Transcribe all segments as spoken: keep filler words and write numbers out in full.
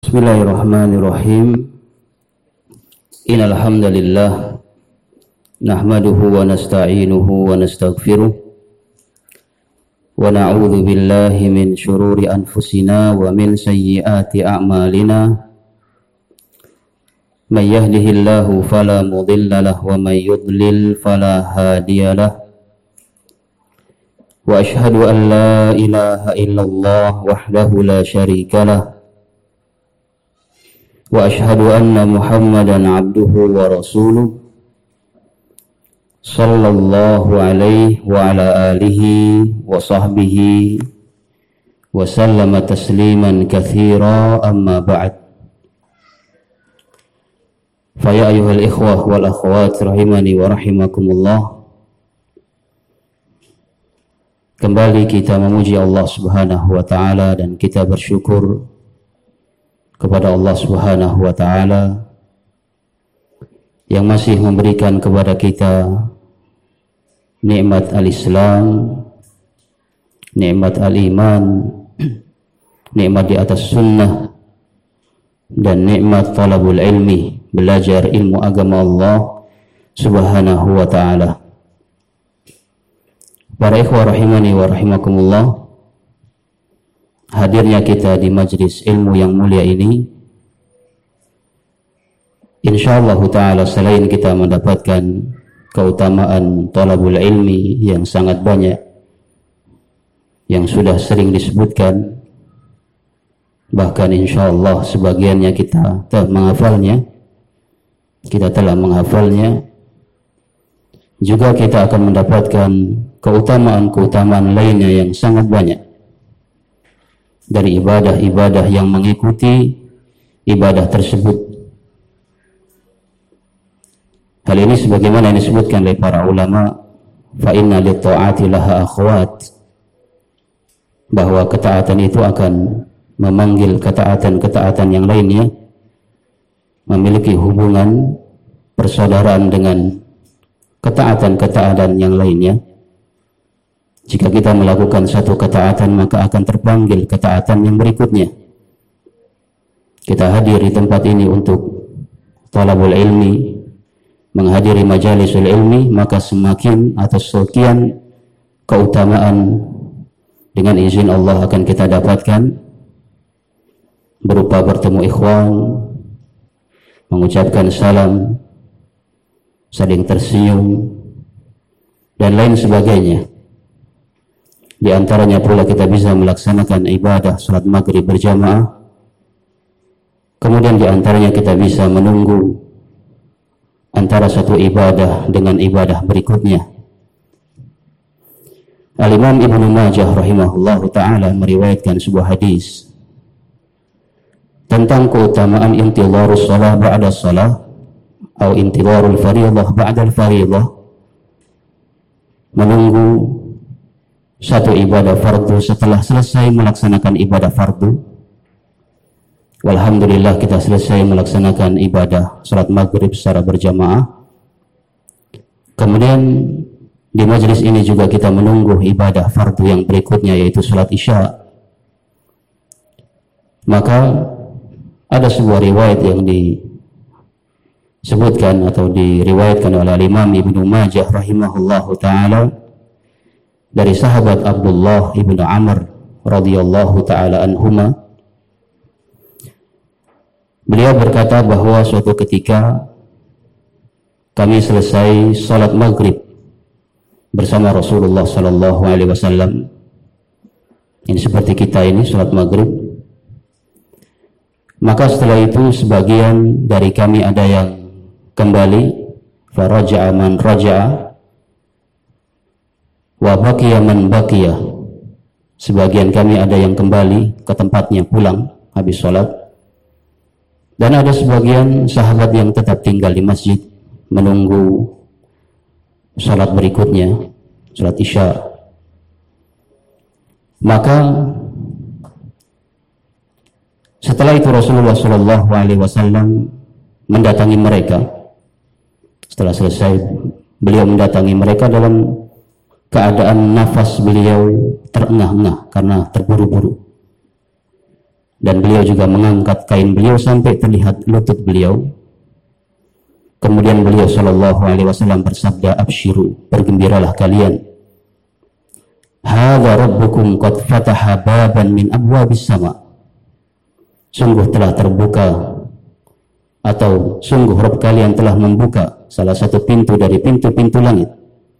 Bismillahirrahmanirrahim. Innal hamdalillah nahmaduhu wa nasta'inuhu wa nastaghfiruh wa na'udzu billahi min shururi anfusina wa min sayyiati a'malina. May yahdihillahu fala mudilla lahu wa may yudlil fala hadiya lahu. Wa ashhadu an la ilaha illallah wahdahu la syarika lahu. Wa ashhadu anna Muhammadan abduhu wa rasuluh sallallahu alaihi wa ala alihi wa sahbihi wa sallama tasliman katsira, amma ba'd. Fa ya ayyuhal ikhwah wal akhwat rahimani wa rahimakumullah. Kembali kita memuji Allah Subhanahu wa taala dan kita bersyukur kepada Allah Subhanahu wa taala yang masih memberikan kepada kita nikmat al-Islam, nikmat al-iman, nikmat di atas sunnah, dan nikmat talabul ilmi, belajar ilmu agama Allah Subhanahu wa taala. Para ikhwah rahimani wa rahimakumullah, hadirnya kita di majlis ilmu yang mulia ini, insyaallah ta'ala selain kita mendapatkan keutamaan talabul ilmi yang sangat banyak yang sudah sering disebutkan, bahkan insyaallah sebagiannya kita telah menghafalnya kita telah menghafalnya juga kita akan mendapatkan keutamaan-keutamaan lainnya yang sangat banyak dari ibadah-ibadah yang mengikuti ibadah tersebut. Hal ini sebagaimana yang disebutkan oleh para ulama, fa inna lit ta'ati laha akhwat, bahwa ketaatan itu akan memanggil ketaatan-ketaatan yang lainnya, memiliki hubungan persaudaraan dengan ketaatan-ketaatan yang lainnya. Jika kita melakukan satu ketaatan, maka akan terpanggil ketaatan yang berikutnya. Kita hadir di tempat ini untuk talabul ilmi, menghadiri majalisul ilmi, maka semakin atau sekian keutamaan dengan izin Allah akan kita dapatkan, berupa bertemu ikhwan, mengucapkan salam, saling tersenyum, dan lain sebagainya. Di antaranya pula kita bisa melaksanakan ibadah salat maghrib berjamaah. Kemudian di antaranya kita bisa menunggu antara satu ibadah dengan ibadah berikutnya. Al-Imam Ibnu Majah rahimahullahu ta'ala meriwayatkan sebuah hadis tentang keutamaan intidharus shalah ba'da shalah atau intidharul fardhah ba'da al-fardhah, menunggu satu ibadah fardu setelah selesai melaksanakan ibadah fardu. Walhamdulillah kita selesai melaksanakan ibadah salat maghrib secara berjamaah. Kemudian di majelis ini juga kita menunggu ibadah fardu yang berikutnya, yaitu salat isya. Maka ada sebuah riwayat yang disebutkan atau diriwayatkan oleh Imam Ibnu Majah rahimahullahu ta'ala dari sahabat Abdullah ibnu Amr radhiyallahu ta'ala anhuma. Beliau berkata bahwa suatu ketika kami selesai salat maghrib bersama Rasulullah sallallahu alaihi wasallam. Ini seperti kita ini salat maghrib. Maka setelah itu sebagian dari kami ada yang kembali, faraja'a man raja'a wa baqiya man baqiya, sebagian kami ada yang kembali ke tempatnya pulang habis sholat, dan ada sebagian sahabat yang tetap tinggal di masjid menunggu sholat berikutnya, sholat isya. Maka setelah itu Rasulullah shallallahu alaihi wasallam mendatangi mereka. Setelah selesai, beliau mendatangi mereka dalam keadaan nafas beliau terengah-engah karena terburu-buru. dan beliau juga mengangkat kain beliau sampai terlihat lutut beliau. Kemudian beliau sallallahu alaihi wasallam bersabda, absyiru, bergembiralah kalian, hadza rabbukum qad fataha baban min abwabis sama, sungguh telah terbuka atau sungguh Rabb kalian telah membuka salah satu pintu dari pintu-pintu langit,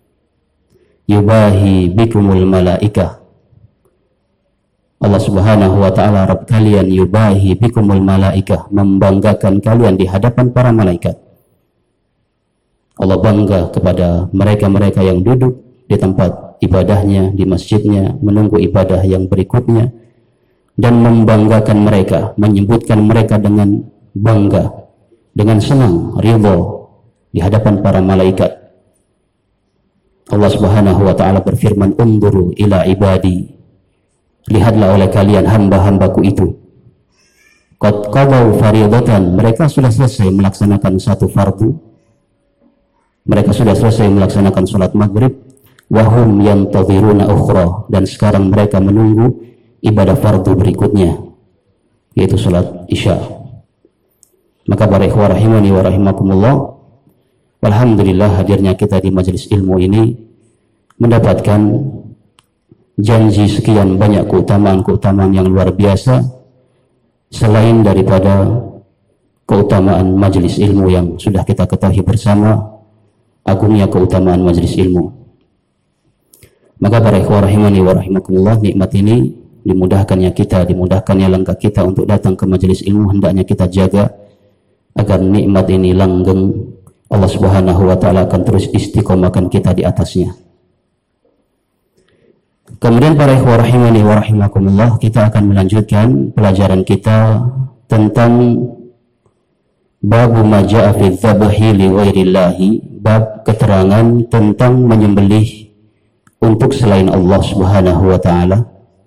yubahi bikumul malaikah, Allah subhanahu wa ta'ala Rabb kalian yubahi bikumul malaikah, membanggakan kalian di hadapan para malaikat. Allah bangga kepada mereka-mereka yang duduk di tempat ibadahnya, di masjidnya, menunggu ibadah yang berikutnya, dan membanggakan mereka, menyebutkan mereka dengan bangga, dengan senang, ridha di hadapan para malaikat. Allah subhanahu wa ta'ala berfirman, unduru ila ibadi, lihatlah oleh kalian hamba-hambaku itu, qad qadaw faridatan, mereka sudah selesai melaksanakan satu fardu, mereka sudah selesai melaksanakan sholat maghrib, wahum yantadhiruna ukhra, dan sekarang mereka menunggu ibadah fardu berikutnya, yaitu sholat isya. Maka para ikhwah rahimani wa rahimakumullah, alhamdulillah hadirnya kita di majelis ilmu ini mendapatkan janji sekian banyak keutamaan-keutamaan yang luar biasa, selain daripada keutamaan majelis ilmu yang sudah kita ketahui bersama, agungnya keutamaan majelis ilmu. Maka para ikhwah rahimani wa rahimakumullah, nikmat ini, dimudahkannya kita, dimudahkannya langkah kita untuk datang ke majelis ilmu, hendaknya kita jaga agar nikmat ini langgeng. Allah subhanahu wa ta'ala akan terus istiqomahkan kita di atasnya. Kemudian para ikhwah rahimani wa rahimakumullah, kita akan melanjutkan pelajaran kita tentang babu ma ja'a fi dzabhi li ghairillahi, bab keterangan tentang menyembelih untuk selain Allah subhanahu wa ta'ala.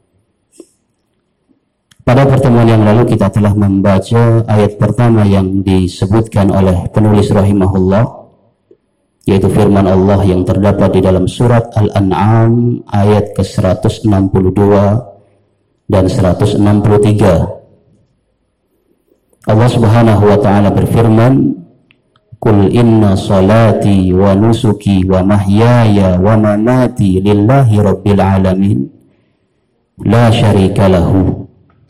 Pada pertemuan yang lalu kita telah membaca ayat pertama yang disebutkan oleh penulis rahimahullah, yaitu firman Allah yang terdapat di dalam surat Al-An'am ayat ke seratus enam puluh dua dan seratus enam puluh tiga. Allah subhanahu wa ta'ala berfirman, Qul inna salati wa nusuki wa mahyaya wa mamati lillahi rabbil alamin la syarika lahu.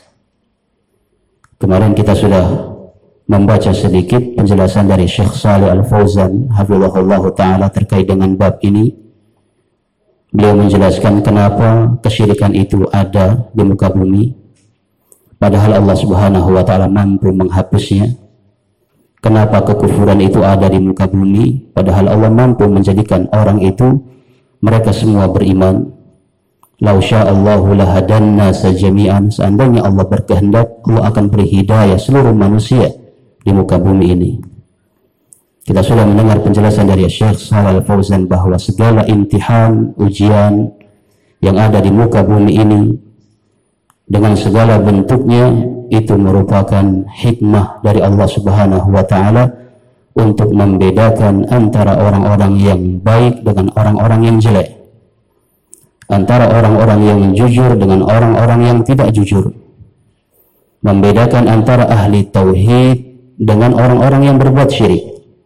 Kemarin kita sudah membaca sedikit penjelasan dari Syekh Shalih Al-Fauzan hafizahullah ta'ala terkait dengan bab ini. Beliau menjelaskan kenapa kesyirikan itu ada di muka bumi, padahal Allah subhanahu wa ta'ala mampu menghapusnya. Kenapa kekufuran itu ada di muka bumi, padahal Allah mampu menjadikan orang itu, mereka semua beriman. Lau sya'allahu lahadanna sajami'an, seandainya Allah berkehendak, Allah akan beri hidayah seluruh manusia di muka bumi ini. Kita sudah mendengar penjelasan dari Syekh Shalih Al-Fauzan bahwa segala imtihan, ujian yang ada di muka bumi ini dengan segala bentuknya itu merupakan hikmah dari Allah subhanahu wa ta'ala untuk membedakan antara orang-orang yang baik dengan orang-orang yang jelek, antara orang-orang yang jujur dengan orang-orang yang tidak jujur, membedakan antara ahli tauhid dengan orang-orang yang berbuat syirik.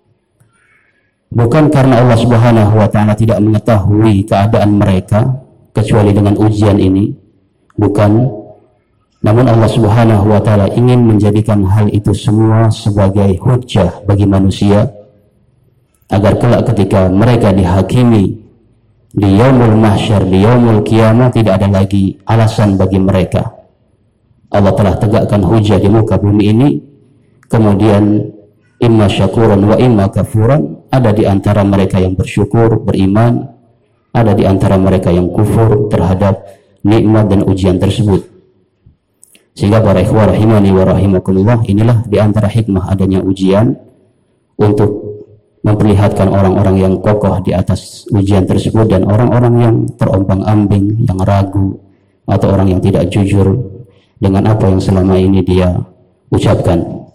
Bukan karena Allah subhanahu wa ta'ala tidak mengetahui keadaan mereka kecuali dengan ujian ini, bukan. Namun Allah subhanahu wa ta'ala ingin menjadikan hal itu semua sebagai hujjah bagi manusia, agar kelak ketika mereka dihakimi di yaumul mahsyar, di yaumul qiyamah, tidak ada lagi alasan bagi mereka. Allah telah tegakkan hujjah di muka bumi ini, kemudian imma syakuran wa imma kafuran, ada di antara mereka yang bersyukur, beriman, ada di antara mereka yang kufur terhadap nikmat dan ujian tersebut. Sehingga para ikhwah rahimani wa rahimakumullah, inilah di antara hikmah adanya ujian, untuk memperlihatkan orang-orang yang kokoh di atas ujian tersebut dan orang-orang yang terombang-ambing, yang ragu, atau orang yang tidak jujur dengan apa yang selama ini dia ucapkan.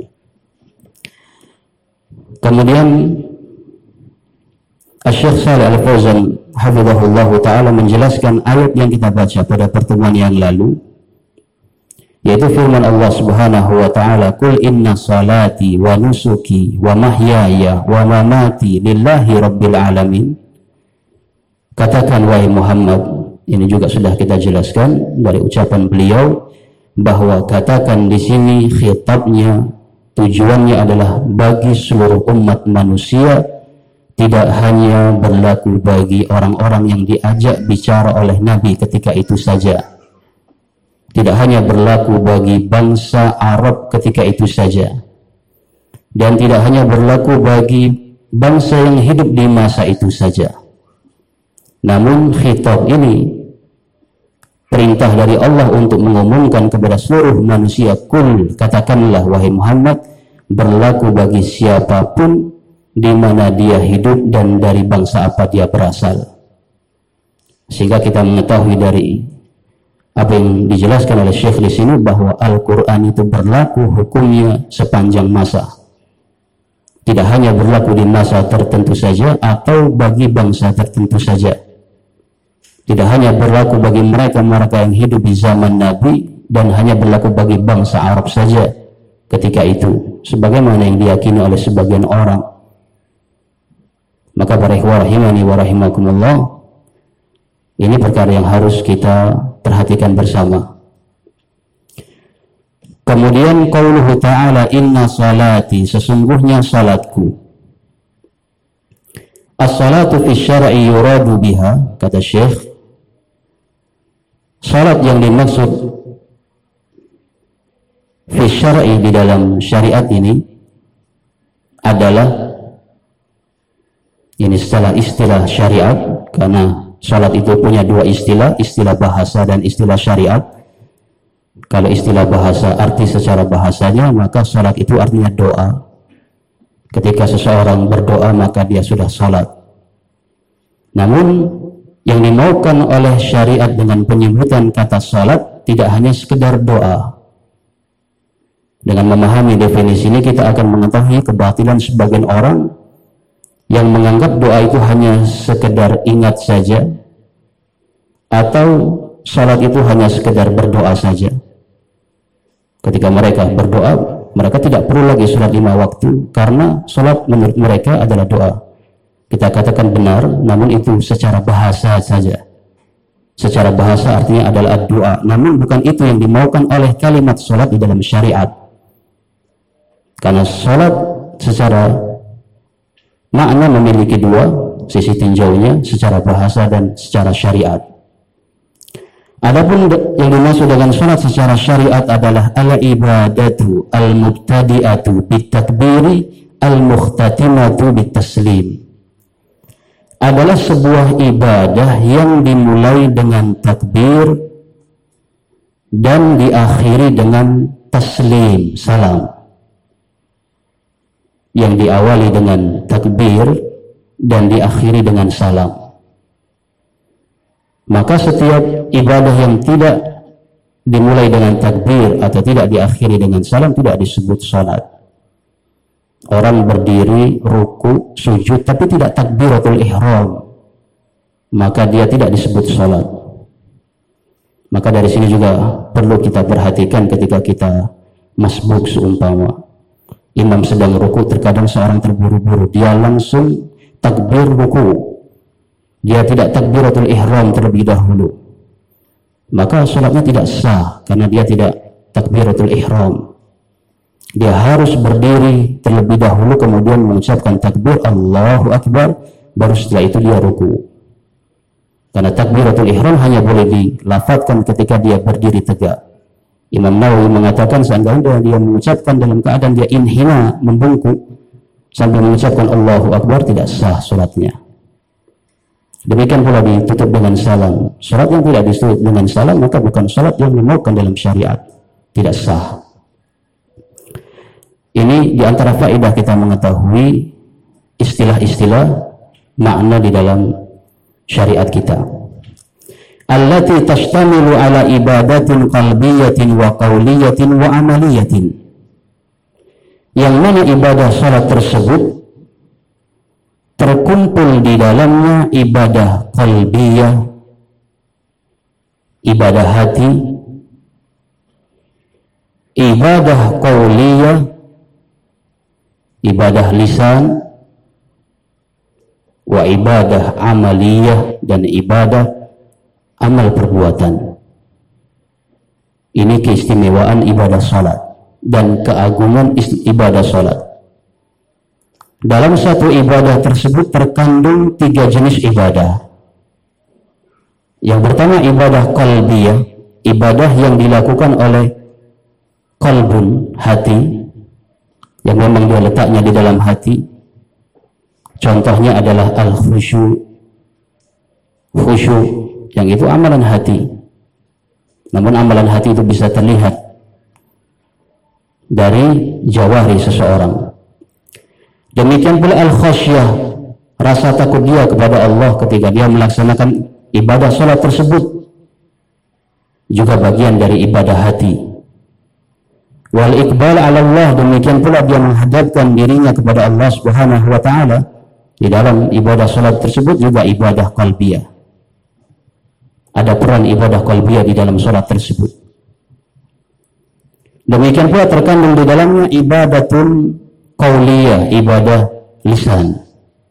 Kemudian Syekh Shalih Al-Fauzan hafizahullah ta'ala menjelaskan ayat yang kita baca pada pertemuan yang lalu, yaitu firman Allah Subhanahu wa taala, "Qul inna salati wa nusuki wa mahyaya wa mamati lillahi rabbil alamin." Katakan wahai Muhammad, ini juga sudah kita jelaskan dari ucapan beliau, bahwa katakan di sini khitabnya, tujuannya adalah bagi seluruh umat manusia, tidak hanya berlaku bagi orang-orang yang diajak bicara oleh Nabi ketika itu saja. Tidak hanya berlaku bagi bangsa Arab ketika itu saja, dan tidak hanya berlaku bagi bangsa yang hidup di masa itu saja. Namun khitab ini, perintah dari Allah untuk mengumumkan kepada seluruh manusia, kul, katakanlah wahai Muhammad, berlaku bagi siapapun di mana dia hidup dan dari bangsa apa dia berasal. Sehingga kita mengetahui dari apa yang dijelaskan oleh Syekh di sini, bahwa Al-Quran itu berlaku hukumnya sepanjang masa, tidak hanya berlaku di masa tertentu saja atau bagi bangsa tertentu saja, tidak hanya berlaku bagi mereka-mereka yang hidup di zaman Nabi, dan hanya berlaku bagi bangsa Arab saja ketika itu, sebagaimana yang diyakini oleh sebagian orang. Maka para ikhwah rahimani wa rahimakumullah, ini perkara yang harus kita perhatikan bersama. Kemudian qauluhu ta'ala, inna salati, sesungguhnya salatku. As-salatu fi syar'i yuradu biha, kata Syekh, salat yang dimaksud fi syar'i di dalam syariat ini adalah, ini setelah istilah syariat, karena salat itu punya dua istilah, istilah bahasa dan istilah syariat. Kalau istilah bahasa, arti secara bahasanya, maka salat itu artinya doa. Ketika seseorang berdoa, maka dia sudah salat. Namun yang dimaukan oleh syariat dengan penyebutan kata salat tidak hanya sekedar doa. Dengan memahami definisi ini, kita akan mengetahui kebatilan sebagian orang yang menganggap doa itu hanya sekedar ingat saja, atau salat itu hanya sekedar berdoa saja. Ketika mereka berdoa, mereka tidak perlu lagi salat lima waktu, karena salat menurut mereka adalah doa. Kita katakan benar, namun itu secara bahasa saja. Secara bahasa artinya adalah doa, namun bukan itu yang dimaukan oleh kalimat salat di dalam syariat. Karena salat secara makna memiliki dua sisi tinjaunya, secara bahasa dan secara syariat. Adapun yang dimaksud dengan salat secara syariat adalah al-ibadatu al-mubtadi'atu bitakbiri al-mukhtatimatu bitaslim. Adalah sebuah ibadah yang dimulai dengan takbir dan diakhiri dengan taslim, salam. Yang diawali dengan takbir dan diakhiri dengan salam. Maka setiap ibadah yang tidak dimulai dengan takbir atau tidak diakhiri dengan salam tidak disebut salat. Orang berdiri, ruku, sujud, tapi tidak takbiratul ihram, maka dia tidak disebut salat. Maka dari sini juga perlu kita perhatikan ketika kita masbuk, seumpama imam sedang ruku, terkadang seorang terburu-buru, dia langsung takbir ruku, dia tidak takbiratul ihram terlebih dahulu, maka salatnya tidak sah, karena dia tidak takbiratul ihram. Dia harus berdiri terlebih dahulu, kemudian mengucapkan takbir Allahu Akbar, baru setelah itu dia ruku. Karena takbiratul ihram hanya boleh dilafadzkan ketika dia berdiri tegak. Imam Nawawi mengatakan seandainya dia mengucapkan dalam keadaan dia inhina, membungkuk sambil mengucapkan Allahu Akbar, tidak sah salatnya. Demikian pula ditutup dengan salam. Salat yang tidak ditutup dengan salam maka bukan salat yang dimaukan dalam syariat, tidak sah. Ini diantara faedah kita mengetahui istilah-istilah makna di dalam syariat kita. Allati tashtamilu ala ibadatin qalbiyatin wa qawliyatin wa amaliyatin. Yang mana ibadah salat tersebut terkumpul di dalamnya ibadah qalbiyah, ibadah hati, ibadah qauliyah, ibadah lisan, wa ibadah amaliyah, dan ibadah amal perbuatan. Ini keistimewaan ibadah salat dan keagungan ibadah salat. Dalam satu ibadah tersebut terkandung tiga jenis ibadah. Yang pertama ibadah qalbiyah, ibadah yang dilakukan oleh qalbun, hati, yang memang dia letaknya di dalam hati. Contohnya adalah al-khusyu, khusyu, yang itu amalan hati. Namun amalan hati itu bisa terlihat dari jawari seseorang. Demikian pula al-khasyah, rasa takut dia kepada Allah ketika dia melaksanakan ibadah salat tersebut, juga bagian dari ibadah hati. Wal iqbal ala Allah, demikian pula dia menghadapkan dirinya kepada Allah Subhanahu wa taala. Di dalam ibadah salat tersebut juga ibadah qalbiyah. Ada peran ibadah qalbiyah di dalam salat tersebut. Demikian pula terkandung di dalamnya ibadatun qauliyah, ibadah lisan.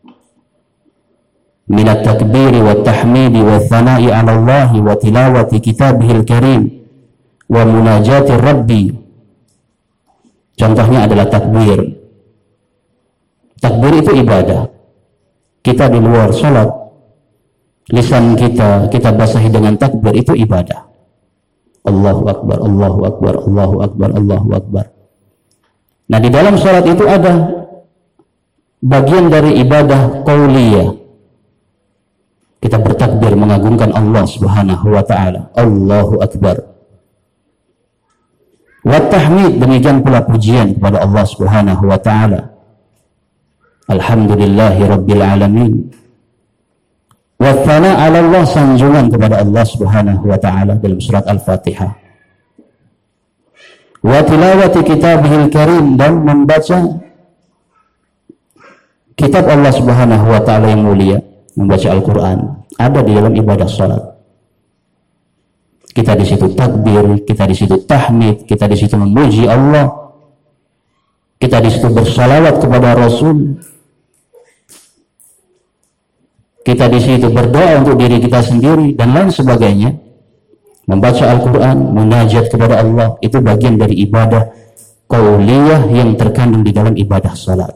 Minat takbiri wa tahmidi wa thana'i ala Allah wa tilawati kitabihil karim wa munajati rabbi. Contohnya adalah takbir. Takbir itu ibadah. Kita di luar salat, lisan kita kita basahi dengan takbir, itu ibadah. Allahu akbar, Allahu akbar, Allahu akbar, Allahu akbar. Nah, di dalam salat itu ada bagian dari ibadah qauliyah. Kita bertakbir mengagungkan Allah Subhanahu wa taala. Allahu akbar. Wa tahmid, demikian pula pujian kepada Allah Subhanahu wa taala. Alhamdulillahi rabbil alamin. Wa thana 'ala Allah, sanjungan kepada Allah Subhanahu wa taala dalam surat Al-Fatihah. Wa tilawati kitabihil karim, dan membaca kitab Allah Subhanahu wa taala yang mulia, membaca Al-Qur'an, ada di dalam ibadah salat. Kita di situ takbir, kita di situ tahmid, kita di situ memuji Allah, kita di situ bersalawat kepada Rasul, kita di situ berdoa untuk diri kita sendiri dan lain sebagainya. Membaca Al-Quran, munajat kepada Allah, itu bagian dari ibadah qauliyah yang terkandung di dalam ibadah salat.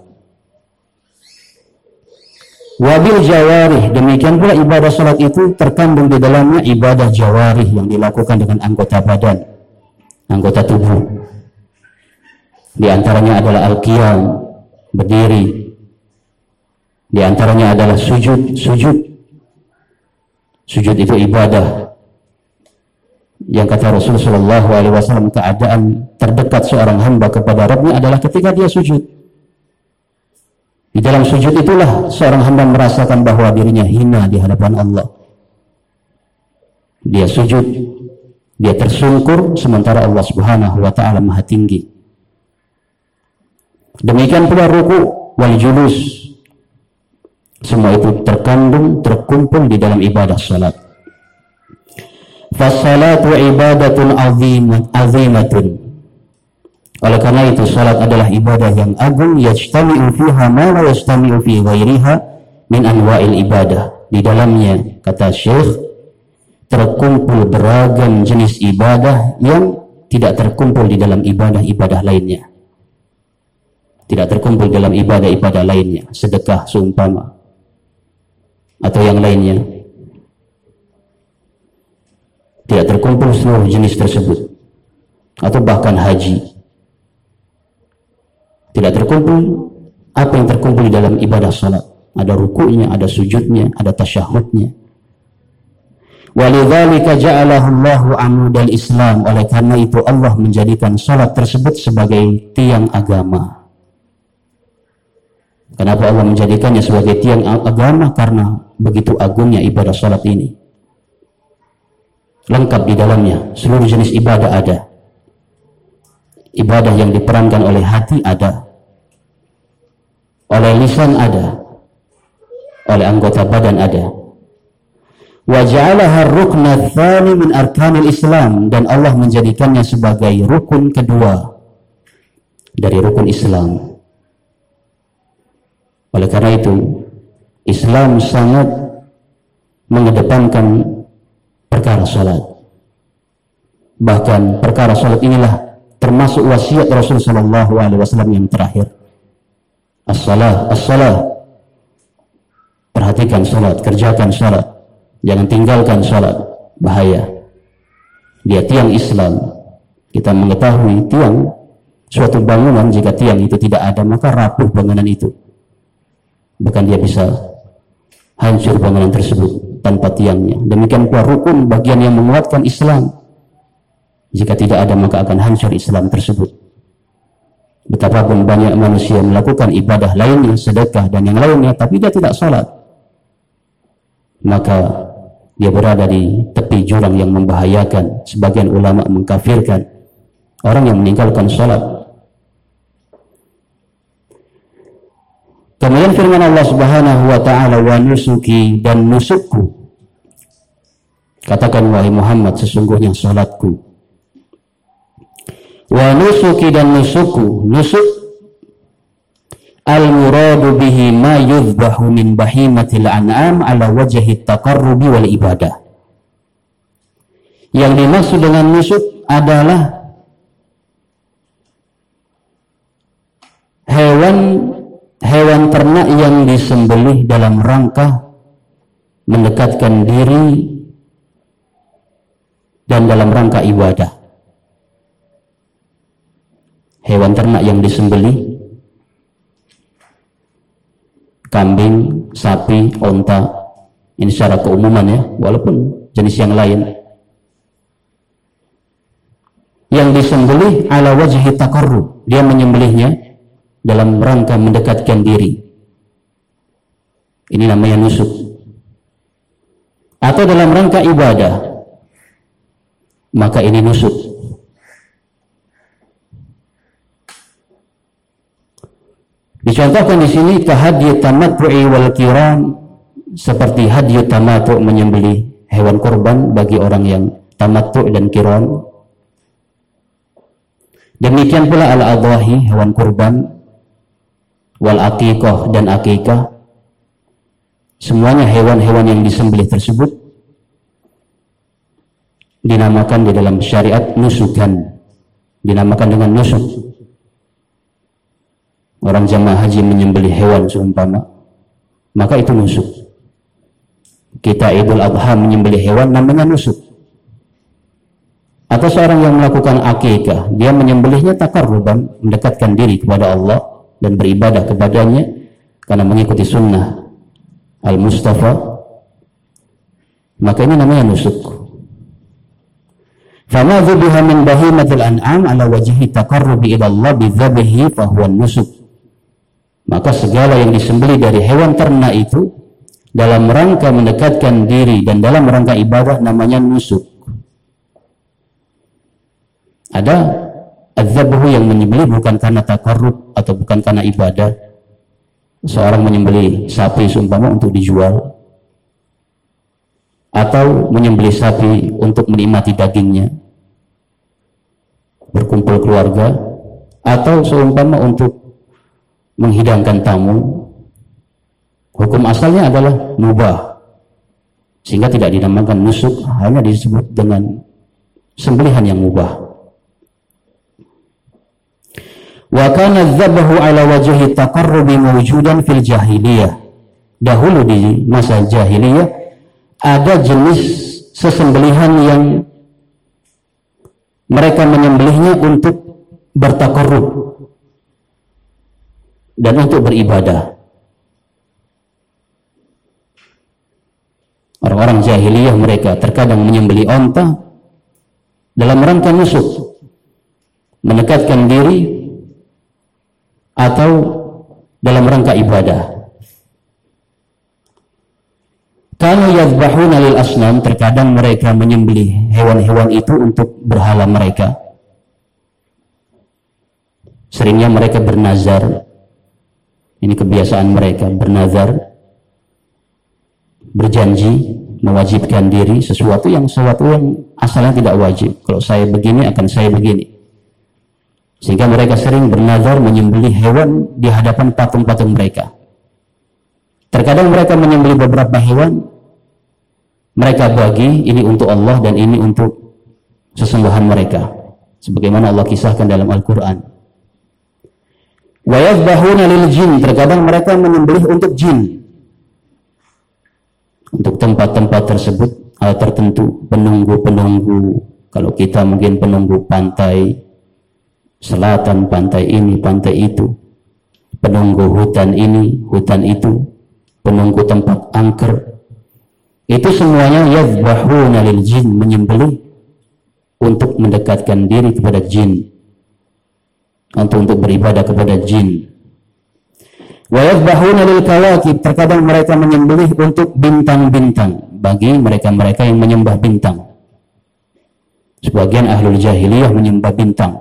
Wabil jawarih, demikian pula ibadah salat itu terkandung di dalamnya ibadah jawarih yang dilakukan dengan anggota badan, anggota tubuh. Di antaranya adalah al-qiyam, berdiri. Di antaranya adalah sujud, sujud. Sujud itu ibadah. Yang kata Rasulullah shallallahu alaihi wasallam, keadaan terdekat seorang hamba kepada Rabbnya adalah ketika dia sujud. Di dalam sujud itulah seorang hamba merasakan bahwa dirinya hina di hadapan Allah. Dia sujud, dia tersungkur, sementara Allah Subhanahu wa taala maha tinggi. Demikian pula ruku wal julus. Semua itu terkandung, terkumpul di dalam ibadah salat. Fassalatu ibadatun azimatun. Oleh karena itu salat adalah ibadah yang agung, yajtami'u fiha ma la yajtami'u fi ghairiha min anwa'il ibadah. Di dalamnya, kata Syekh, terkumpul beragam jenis ibadah yang tidak terkumpul di dalam ibadah-ibadah lainnya. Tidak terkumpul dalam ibadah-ibadah lainnya, sedekah seumpama atau yang lainnya. Tidak terkumpul seluruh jenis tersebut, atau bahkan haji. Tidak terkumpul apa yang terkumpul di dalam ibadah salat. Ada ruku'nya, ada sujudnya, ada tasyahudnya. Walidzalika ja'alahu Allahu amudal Islam. Oleh karena itu Allah menjadikan salat tersebut sebagai tiang agama. Kenapa Allah menjadikannya sebagai tiang agama? Karena begitu agungnya ibadah salat ini. Lengkap di dalamnya, seluruh jenis ibadah ada. Ibadah yang diperankan oleh hati ada, oleh lisan ada, oleh anggota badan ada. wa ja'alaha ar-rukna tsani min arkanil Islam, dan Allah menjadikannya sebagai rukun kedua dari rukun Islam. Oleh karena itu Islam sangat mengedepankan perkara salat. Bahkan perkara salat inilah termasuk wasiat Rasul sallallahu alaihi wasallam yang terakhir. As-salah, as-salah. Perhatikan salat, kerjakan salat. Jangan tinggalkan salat, bahaya. Dia tiang Islam. Kita mengetahui tiang suatu bangunan, jika tiang itu tidak ada maka rapuh bangunan itu. Bahkan dia bisa hancur bangunan tersebut tanpa tiangnya. Demikian pula rukun, bagian yang menguatkan Islam. Jika tidak ada maka akan hancur Islam tersebut. Betapapun banyak manusia melakukan ibadah lainnya, sedekah dan yang lainnya, tapi dia tidak salat, maka dia berada di tepi jurang yang membahayakan. Sebagian ulama mengkafirkan orang yang meninggalkan salat. Kemudian firman Allah Subhanahu wa taala, wa nusuki, dan nusukku. Katakan wahai Muhammad, sesungguhnya salatku. Wa nusuki, dan nusukku. Nusuk al-muradu bihi ma yudhbahu min bahimatil an'am ala wajhi taqarrubi wal ibadah. Yang dimaksud dengan nusuk adalah hewan hewan ternak yang disembelih dalam rangka mendekatkan diri dan dalam rangka ibadah. Hewan ternak yang disembelih, kambing, sapi, onta, ini secara keumuman ya, walaupun jenis yang lain, yang disembelih ala wajhi taqarrub, dia menyembelihnya dalam rangka mendekatkan diri, ini namanya nusuk. Atau dalam rangka ibadah, maka ini nusuk. Dicontohkan di sini kahadyu tamattu'i wal qiran, seperti hadyu tamattu' menyembelih hewan kurban bagi orang yang tamattu' dan qiran. Demikian pula al-adhahi, hewan kurban, wal aqiqah, dan aqiqah. Semuanya hewan-hewan yang disembelih tersebut dinamakan di dalam syariat nusukan, dinamakan dengan nusuk. Orang jamaah haji menyembelih hewan seumpama, maka itu nusuk. Kita Idul Adha menyembelih hewan, namanya nusuk. Atau seorang yang melakukan akikah, dia menyembelihnya takarruban, mendekatkan diri kepada Allah dan beribadah kepadanya karena mengikuti sunnah al-Mustafa, maka ini namanya nusuk. Fama dhubiha min bahimatil an'am ala wajhi taqarrubi ila Allah bi dhabihi fa huwa nusuk. Maka segala yang disembelih dari hewan ternak itu dalam rangka mendekatkan diri dan dalam rangka ibadah namanya nusuk. Ada adzabhu yang menyembelih bukan karena taqarrub atau bukan karena ibadah. Seorang menyembelih sapi seumpama untuk dijual, atau menyembelih sapi untuk menikmati dagingnya, berkumpul keluarga, atau seumpama untuk menghidangkan tamu. Hukum asalnya adalah mubah, sehingga tidak dinamakan nusuk, hanya disebut dengan sembelihan yang mubah. Wa kana dzabahu ala wajhi taqarrubi mawjudan fil jahiliyah. Dahulu di masa jahiliyah ada jenis sesembelihan yang mereka menyembelihnya untuk bertakarrub dan untuk beribadah. Orang-orang jahiliyah mereka terkadang menyembelih onta dalam rangka nusuk, mendekatkan diri, atau dalam rangka ibadah. Kanu yadhbahuna lil asnam, terkadang mereka menyembelih hewan-hewan itu untuk berhala mereka. Seringnya mereka bernazar. Ini kebiasaan mereka, bernazar, berjanji mewajibkan diri sesuatu yang sesuatu yang asalnya tidak wajib. Kalau saya begini akan saya begini. Sehingga mereka sering bernazar menyembelih hewan di hadapan patung-patung mereka. Terkadang mereka menyembelih beberapa hewan, mereka bagi ini untuk Allah dan ini untuk sesembahan mereka. Sebagaimana Allah kisahkan dalam Al-Quran. Wa yadhbahuna lil jin, terkadang mereka menyembelih untuk jin. Untuk tempat-tempat tersebut uh, tertentu, penunggu-penunggu. Kalau kita mungkin penunggu pantai selatan, pantai ini, pantai itu, penunggu hutan ini, hutan itu, penunggu tempat angker, itu semuanya yadhbahuna lil jin, menyembelih untuk mendekatkan diri kepada jin, untuk untuk beribadah kepada jin. Wa yadhbahuna lil kawakib, terkadang mereka menyembelih untuk bintang-bintang, bagi mereka-mereka yang menyembah bintang. Sebagian ahlul jahiliyah menyembah bintang.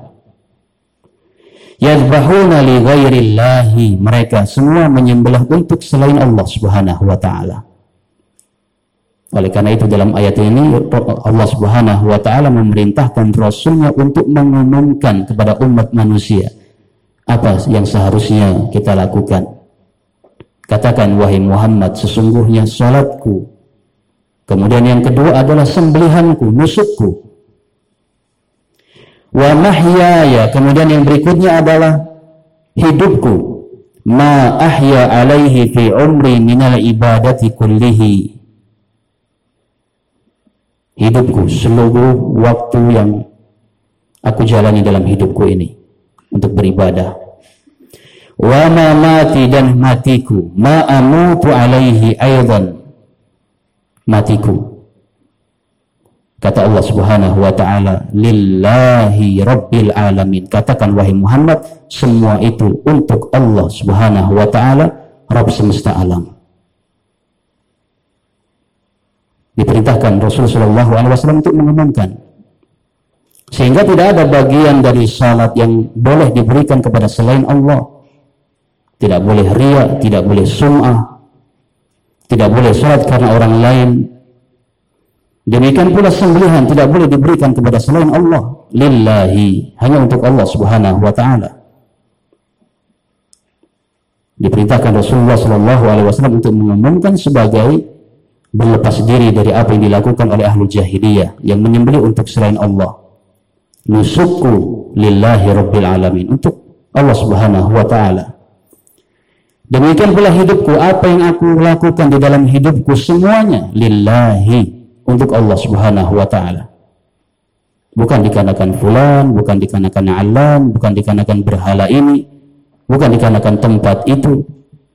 Yadhbahuna li ghairillahi, mereka semua menyembelih untuk selain Allah Subhanahu wa taala. Oleh karena itu dalam ayat ini Allah Subhanahu wa taala memerintahkan Rasulnya untuk mengumumkan kepada umat manusia apa yang seharusnya kita lakukan. Katakan, wahai Muhammad, sesungguhnya salatku. Kemudian yang kedua adalah sembelihanku, nusukku. Wa mahyaya, kemudian yang berikutnya adalah hidupku. Ma ahya alaihi fi umri minal ibadati kullihi. Hidupku, seluruh waktu yang aku jalani dalam hidupku ini untuk beribadah. Wa ma mati, dan matiku. Ma amutu alaihi aidan, matiku. Kata Allah Subhanahu wa taala, lillahi rabbil alamin. Katakan, wahai Muhammad, semua itu untuk Allah Subhanahu wa taala, Rabb semesta alam. Diperintahkan Rasul sallallahu alaihi wasallam untuk mengumumkan, sehingga tidak ada bagian dari salat yang boleh diberikan kepada selain Allah. Tidak boleh riya, tidak boleh sum'ah, tidak boleh salat karena orang lain. Demikian pula sembelihan tidak boleh diberikan kepada selain Allah. Lillahi, hanya untuk Allah Subhanahu wa taala. Diperintahkan Rasulullah sallallahu alaihi wasallam untuk mengumumkan sebagai berlepas diri dari apa yang dilakukan oleh ahlu jahiliyah yang menyembelih untuk selain Allah. Nusukku lillahi rabbil alamin, untuk Allah Subhanahu wa taala. Demikian pula hidupku, apa yang aku lakukan di dalam hidupku semuanya lillahi, untuk Allah Subhanahu wa taala. Bukan dikarenakan fulan, bukan dikarenakan alam, bukan dikarenakan berhala ini, bukan dikarenakan tempat itu.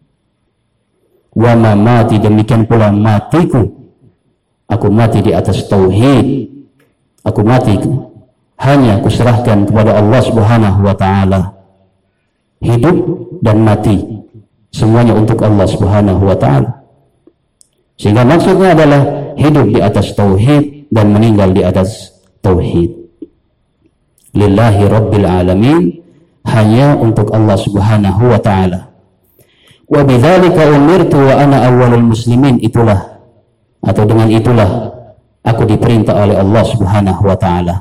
Wa ma mati, demikian pula matiku. Aku mati di atas tauhid. Aku mati hanya aku serahkan kepada Allah Subhanahu wa taala. Hidup dan mati semuanya untuk Allah Subhanahu wa taala. Sehingga maksudnya adalah hidup di atas tauhid dan meninggal di atas tauhid. Lillahi rabbil alamin, hanya untuk Allah Subhanahu wa taala. Wa bidzalika umirtu wa ana awwalul muslimin, itulah atau dengan itulah aku diperintah oleh Allah Subhanahu wa taala.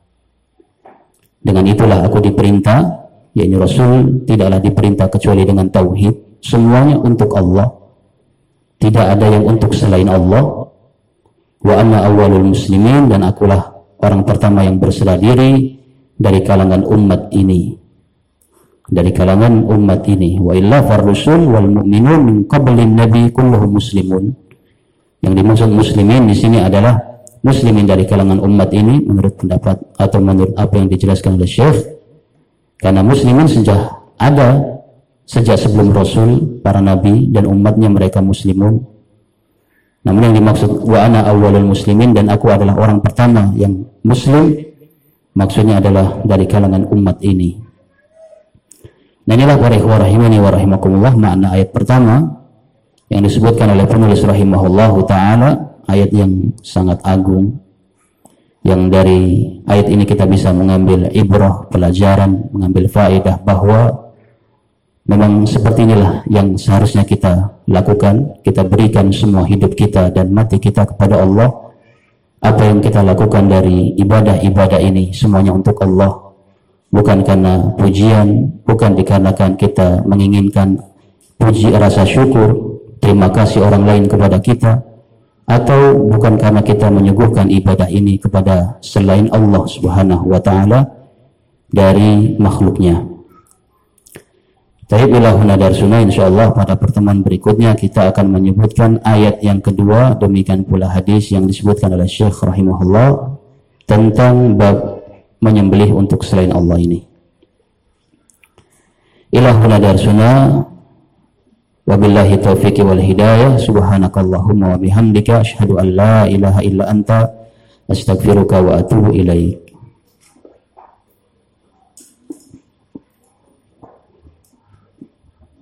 Dengan itulah aku diperintah, yakni Rasul tidaklah diperintah kecuali dengan tauhid. Semuanya untuk Allah, tidak ada yang untuk selain Allah. Wa anna awwalul muslimin, dan akulah orang pertama yang berserah diri dari kalangan umat ini, dari kalangan umat ini. Wa illa farrusul wal mu'minun min qablin nabi kulluhum muslimun. Yang dimaksud muslimin di sini adalah muslimin dari kalangan umat ini menurut pendapat atau menurut apa yang dijelaskan oleh Syekh, karena muslimin sejak ada sejak sebelum Rasul, para nabi dan umatnya mereka muslimun. Namun yang dimaksud wa ana awwalul muslimin, dan aku adalah orang pertama yang muslim, maksudnya adalah dari kalangan umat ini. Nah, inilah para ikhwah rahimani wa rahimakumullah makna ayat pertama yang disebutkan oleh penulis rahimahullahu taala, ayat yang sangat agung, yang dari ayat ini kita bisa mengambil ibrah, pelajaran, mengambil faedah bahwa memang seperti inilah yang seharusnya kita lakukan. Kita berikan semua hidup kita dan mati kita kepada Allah. Apa yang kita lakukan dari ibadah-ibadah ini semuanya untuk Allah, bukan karena pujian, bukan dikarenakan kita menginginkan puji rasa syukur, terima kasih orang lain kepada kita, atau bukan karena kita menyuguhkan ibadah ini kepada selain Allah Subhanahu wa ta'ala dari makhluknya. Taib ila huna darsuna, insyaallah pada pertemuan berikutnya kita akan menyebutkan ayat yang kedua, demikian pula hadis yang disebutkan oleh Syekh rahimahullah tentang bab menyembelih untuk selain Allah ini. Ila huna darsuna, wabillahi taufiqi wal hidayah, subhanakallahumma wa bihamdika asyhadu an la ilaha illa anta astaghfiruka wa atubu ilaik.